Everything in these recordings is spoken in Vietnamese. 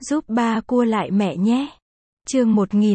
giúp ba cua lại mẹ nhé. Chương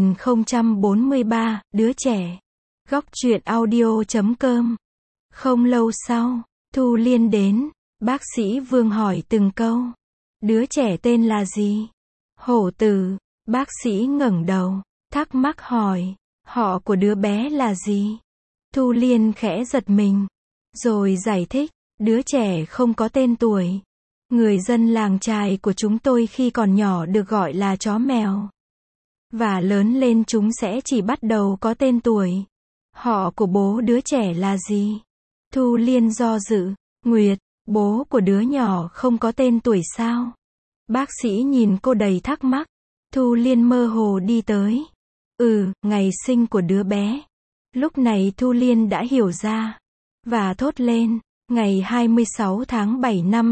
1043, đứa trẻ. Góc truyện audio.com. Không lâu sau, Thu Liên đến, bác sĩ Vương hỏi từng câu. Đứa trẻ tên là gì? Hổ Tử. Bác sĩ ngẩng đầu, thắc mắc hỏi, họ của đứa bé là gì? Thu Liên khẽ giật mình, rồi giải thích, đứa trẻ không có tên tuổi. Người dân làng chài của chúng tôi khi còn nhỏ được gọi là chó mèo. Và lớn lên chúng sẽ chỉ bắt đầu có tên tuổi. Họ của bố đứa trẻ là gì? Thu Liên do dự, Nguyệt, bố của đứa nhỏ không có tên tuổi sao? Bác sĩ nhìn cô đầy thắc mắc. Thu Liên mơ hồ đi tới. Ngày sinh của đứa bé. Lúc này Thu Liên đã hiểu ra. Và thốt lên, ngày 26 tháng 7 năm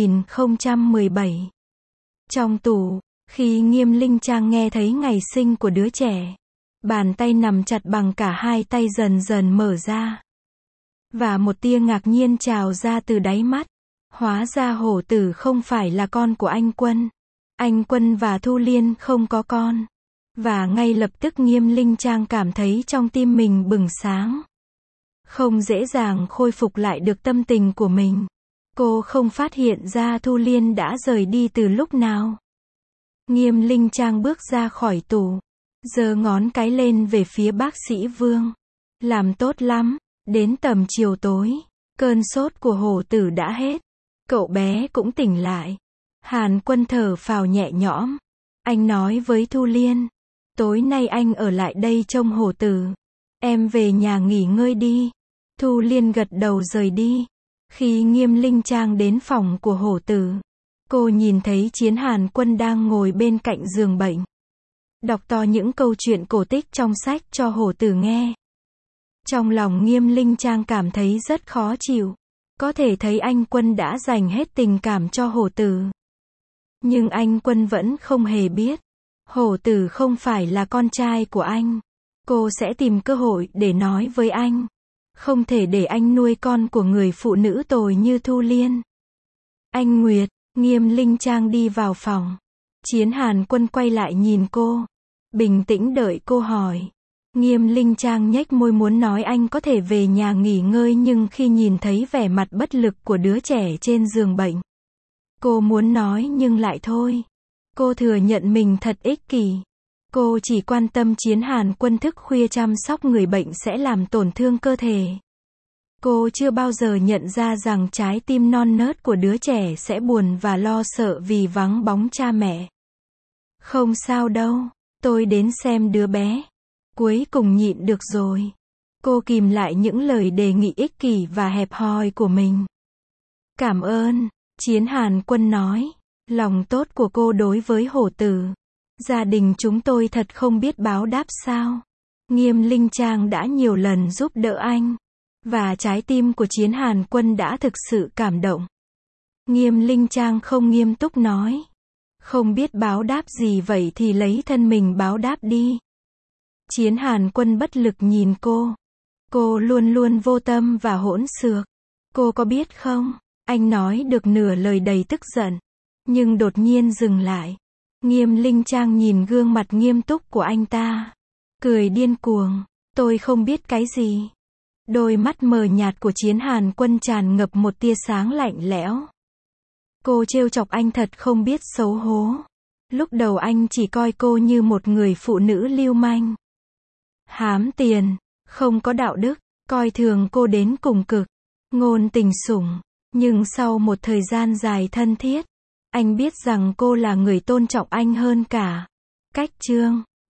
2017. Trong tủ, khi Nghiêm Linh Trang nghe thấy ngày sinh của đứa trẻ, bàn tay nằm chặt bằng cả hai tay dần dần mở ra. Và một tia ngạc nhiên trào ra từ đáy mắt. Hóa ra Hổ Tử không phải là con của anh Quân. Anh Quân và Thu Liên không có con. Và ngay lập tức Nghiêm Linh Trang cảm thấy trong tim mình bừng sáng. Không dễ dàng khôi phục lại được tâm tình của mình. Cô không phát hiện ra Thu Liên đã rời đi từ lúc nào. Nghiêm Linh Trang bước ra khỏi tủ, giơ ngón cái lên về phía bác sĩ Vương. Làm tốt lắm, đến tầm chiều tối, cơn sốt của Hổ Tử đã hết. Cậu bé cũng tỉnh lại. Hàn Quân thở phào nhẹ nhõm. Anh nói với Thu Liên, tối nay anh ở lại đây trông Hổ Tử. Em về nhà nghỉ ngơi đi. Thu Liên gật đầu rời đi. Khi Nghiêm Linh Trang đến phòng của Hổ Tử, cô nhìn thấy Chiến Hàn Quân đang ngồi bên cạnh giường bệnh, đọc to những câu chuyện cổ tích trong sách cho Hổ Tử nghe. Trong lòng Nghiêm Linh Trang cảm thấy rất khó chịu. Có thể thấy anh Quân đã dành hết tình cảm cho Hổ Tử. Nhưng anh Quân vẫn không hề biết. Hổ Tử không phải là con trai của anh. Cô sẽ tìm cơ hội để nói với anh. Không thể để anh nuôi con của người phụ nữ tồi như Thu Liên. Anh Nguyệt, Nghiêm Linh Trang đi vào phòng. Chiến Hàn Quân quay lại nhìn cô. Bình tĩnh đợi cô hỏi. Nghiêm Linh Trang nhếch môi muốn nói anh có thể về nhà nghỉ ngơi, nhưng khi nhìn thấy vẻ mặt bất lực của đứa trẻ trên giường bệnh, cô muốn nói nhưng lại thôi. Cô thừa nhận mình thật ích kỷ. Cô chỉ quan tâm Chiến Hàn Quân thức khuya chăm sóc người bệnh sẽ làm tổn thương cơ thể. Cô chưa bao giờ nhận ra rằng trái tim non nớt của đứa trẻ sẽ buồn và lo sợ vì vắng bóng cha mẹ. Không sao đâu, tôi đến xem đứa bé. Cuối cùng nhịn được rồi. Cô kìm lại những lời đề nghị ích kỷ và hẹp hòi của mình. Cảm ơn, Chiến Hàn Quân nói. Lòng tốt của cô đối với Hổ Tử. Gia đình chúng tôi thật không biết báo đáp sao. Nghiêm Linh Trang đã nhiều lần giúp đỡ anh. Và trái tim của Chiến Hàn Quân đã thực sự cảm động. Nghiêm Linh Trang không nghiêm túc nói. Không biết báo đáp gì vậy thì lấy thân mình báo đáp đi. Chiến Hàn Quân bất lực nhìn cô. Cô luôn luôn vô tâm và hỗn xược. Cô có biết không? Anh nói được nửa lời đầy tức giận. Nhưng đột nhiên dừng lại. Nghiêm Linh Trang nhìn gương mặt nghiêm túc của anh ta. Cười điên cuồng. Tôi không biết cái gì. Đôi mắt mờ nhạt của Chiến Hàn Quân tràn ngập một tia sáng lạnh lẽo. Cô trêu chọc anh thật không biết xấu hổ. Lúc đầu anh chỉ coi cô như một người phụ nữ lưu manh. Hám tiền, không có đạo đức, coi thường cô đến cùng cực. Ngôn tình sủng. Nhưng sau một thời gian dài thân thiết, anh biết rằng cô là người tôn trọng anh hơn cả. Cách chương